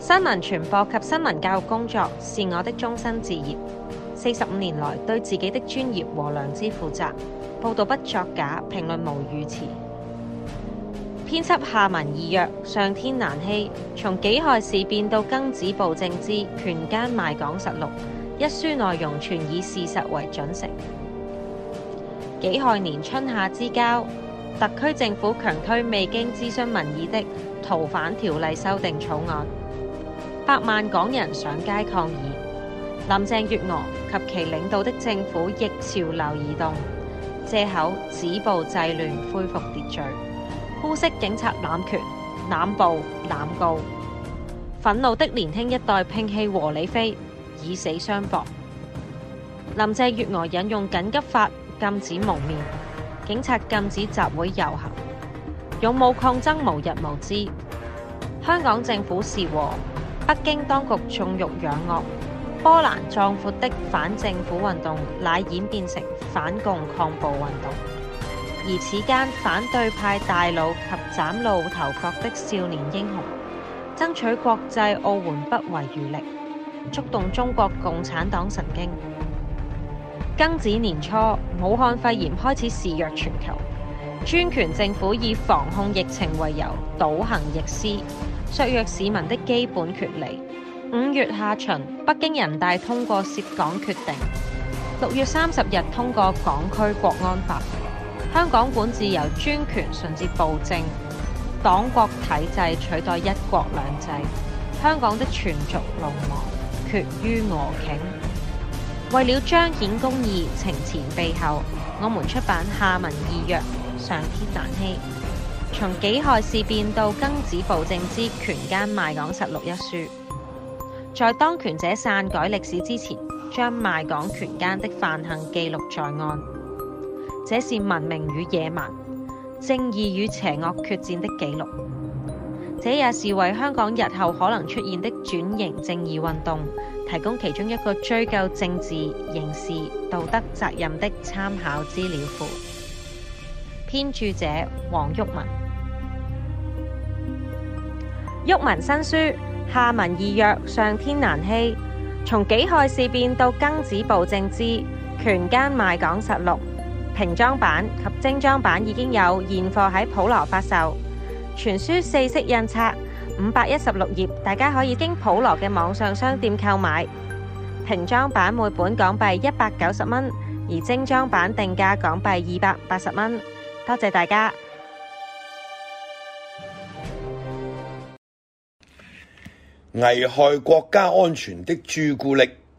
新聞傳播及新聞教育工作是我的終身志業。45年來，對自己的專業和良知負責，報導不作假，評論無語詞。編輯下文意約，上天難欺。從己亥事變到庚子暴政之權奸賣港實錄，一書內容全以事實為準繩。己亥年春夏之交，特區政府強推未經諮詢民意的逃犯條例修訂草案，百萬港人上街抗議。林鄭月娥及其領導的政府逆潮流而動，借口止暴制亂恢復秩序，污衊警察濫權、濫暴、濫告。憤怒的年輕一代摒棄和理非，以死相搏。林鄭月娥引用緊急法禁止蒙面，警察禁止集會遊行，勇武抗爭無日無之。香港政府是和，北京當局縱欲養惡。波瀾壯闊的反政府運動乃演變成反共抗暴運動，而此間反對派大佬及嶄露頭角的少年英雄，爭取國際奧援不遺餘力，觸動中國共產黨神經。庚子年初，武漢肺炎開始肆虐全球，專權政府以防控疫情為由，倒行逆施，削弱市民的基本權利。5月下旬，北京人大通過涉港決定；6月30日通過港區國安法。香港管治由專權順至暴政，黨國體制取代一國兩制。香港的全族龍亡，決於俄頃。為了彰顯公義，情前備後，我們出版下文意約，上天難欺。從己亥事變到庚子暴政之權奸賣港實錄一書。在當權者篡改歷史之前，將賣港權奸的犯行記錄在案，這是文明與野蠻、正義與邪惡決戰的記錄。這也是為香港日後可能出現的轉型正義運動提供其中一個追究政治、刑事、道德責任的參考資料庫。編著者黃毓民。毓民新書。下文意約，上天難欺。從己亥事變到庚子暴政之權奸賣港實錄，平裝版及精裝版已經有現貨喺普羅發售。全書4色印刷，516頁，大家可以經普羅嘅網上商店購買。平裝版每本港幣190蚊，而精裝版定價港幣280蚊。多謝大家。 危害國家安全的朱古力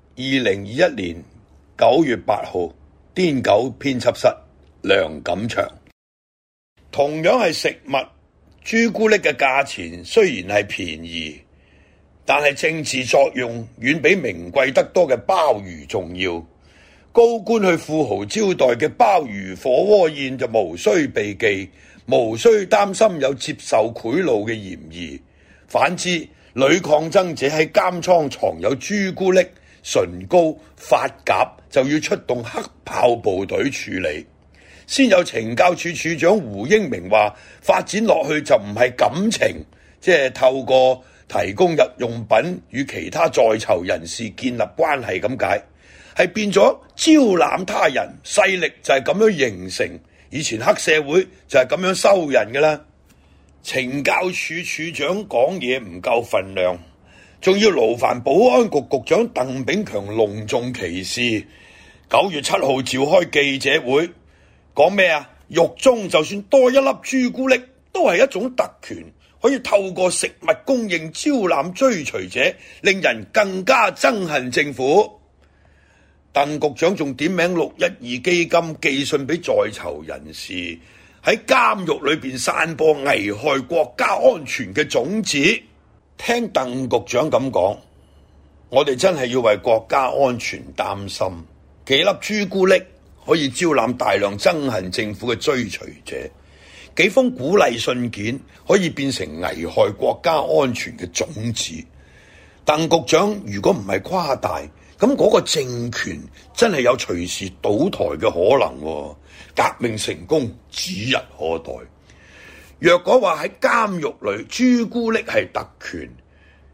，2021年9月8號，癲狗編輯室，梁錦祥。同樣係食物，朱古力嘅價錢雖然係便宜，但係政治作用遠比名貴得多嘅鮑魚重要。高官去富豪招待嘅鮑魚火鍋宴就無需避忌，無需擔心有接受賄賂嘅嫌疑。反之，女抗爭者喺監倉藏有朱古力、唇膏、髮夾，就要出動黑豹部隊處理。先有懲教署署長胡英明話，發展落去就唔係感情，即係透過提供日用品與其他在囚人士建立關係咁解，係變咗招攬他人，勢力就係咁樣形成。以前黑社會就係咁樣收人㗎啦。懲教署署長講嘢唔夠份量，仲要勞煩保安局局長鄧炳強隆重其事。9月7號召開記者會，講咩啊？獄中就算多一粒朱古力，都係一種特權，可以透過食物供應招攬追隨者，令人更加憎恨政府。鄧局長仲點名612基金寄信俾在囚人士，喺監獄裏邊散播危害國家安全嘅種子。聽鄧局長咁講，我哋真係要為國家安全擔心。幾粒朱古力可以招攬大量憎恨政府嘅追隨者，幾封鼓勵信件可以變成危害國家安全嘅種子。鄧局長如果唔係誇大，咁嗰個政權真係有隨時倒台嘅可能喎。革命成功指日可待。若果話喺監獄裏朱古力係特權，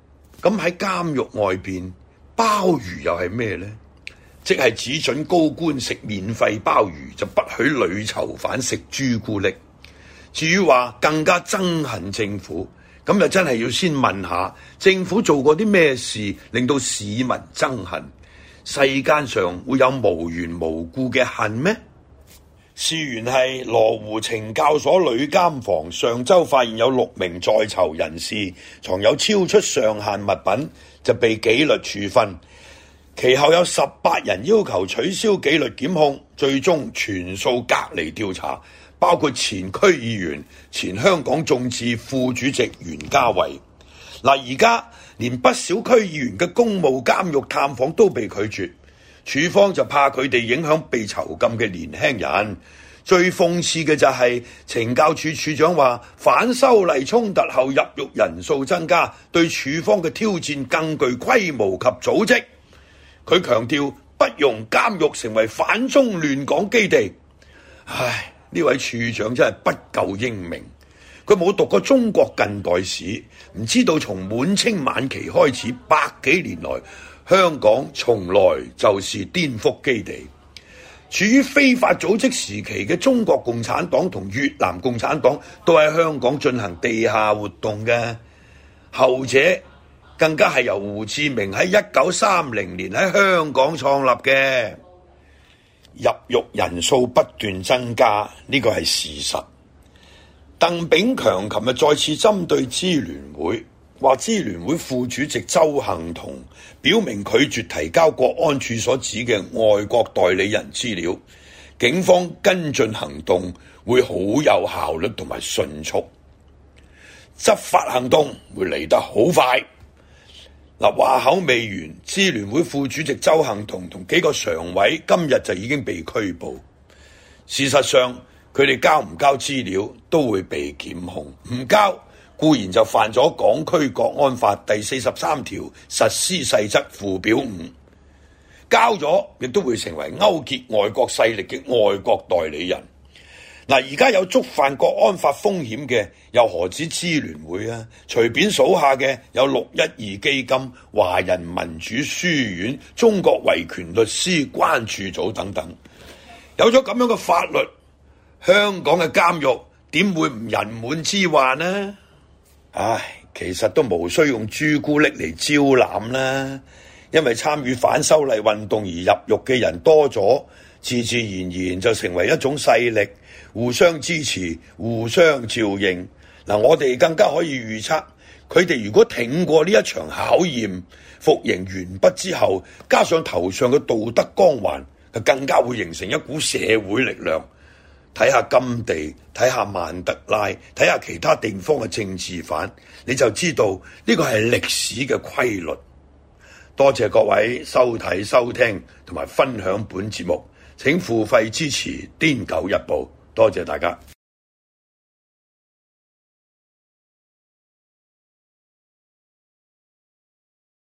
咁喺監獄外邊，鮑魚又係咩呢？即係只准高官食免費鮑魚，就不許女囚犯食朱古力。至於話更加憎恨政府，咁就真係要先問下政府做過啲咩事令到市民憎恨？世間上會有無緣無故嘅恨咩？事源係羅湖懲教所女監房上週發現有6名在囚人士藏有超出上限物品，就被紀律處分。其後有18人要求取消紀律檢控，最終全數隔離調查，包括前區議員、前香港眾志副主席袁嘉蔚。而家連不少區議員嘅公務監獄探訪都被拒絕，處方就怕佢哋影響被囚禁嘅年輕人。最諷刺嘅就係懲教署署長話，反修例衝突後入獄人數增加，對處方嘅挑戰更具規模及組織。佢強調不容監獄成為反中亂港基地。唉，呢位處長真係不夠英明，佢冇讀過中國近代史，唔知道從滿清晚期開始100幾年來，香港從來就是顛覆基地。處於非法組織時期嘅中國共產黨同越南共產黨都喺香港進行地下活動嘅，後者更加係由胡志明喺1930年喺香港創立嘅。入獄人數不斷增加，呢個係事實。鄧炳強琴日再次針對支聯會，話支聯會副主席鄒幸彤表明拒絕提交國安處所指嘅外國代理人資料，警方跟進行動會好有效率同埋迅速，執法行動會嚟得好快。話口未完，支聯會副主席鄒幸彤同幾個常委今日就已經被拘捕。事實上，佢哋交唔交資料都會被檢控，唔交固然就犯咗港區國安法第43條實施細則附表5，交咗亦都會成為勾結外國勢力嘅外國代理人。而家有觸犯國安法風險嘅，又何止支聯會啊？隨便數下嘅有612基金、華人民主書院、中國維權律師關注組等等。有咗咁樣嘅法律，香港嘅監獄點會唔人滿之患呢？唉，其實都無需用朱古力嚟招攬啦，因為參與反修例運動而入獄嘅人多咗，自自然然就成為一種勢力，互相支持，互相照應。我哋更加可以預測，佢哋如果挺過呢一場考驗，服刑完畢之後，加上頭上嘅道德光環，就更加會形成一股社會力量。睇下甘地，睇下曼德拉，睇下其他地方嘅政治犯，你就知道呢個係歷史嘅規律。多謝各位收睇收聽同埋分享本節目，請付費支持《癲狗日報》，多謝大家。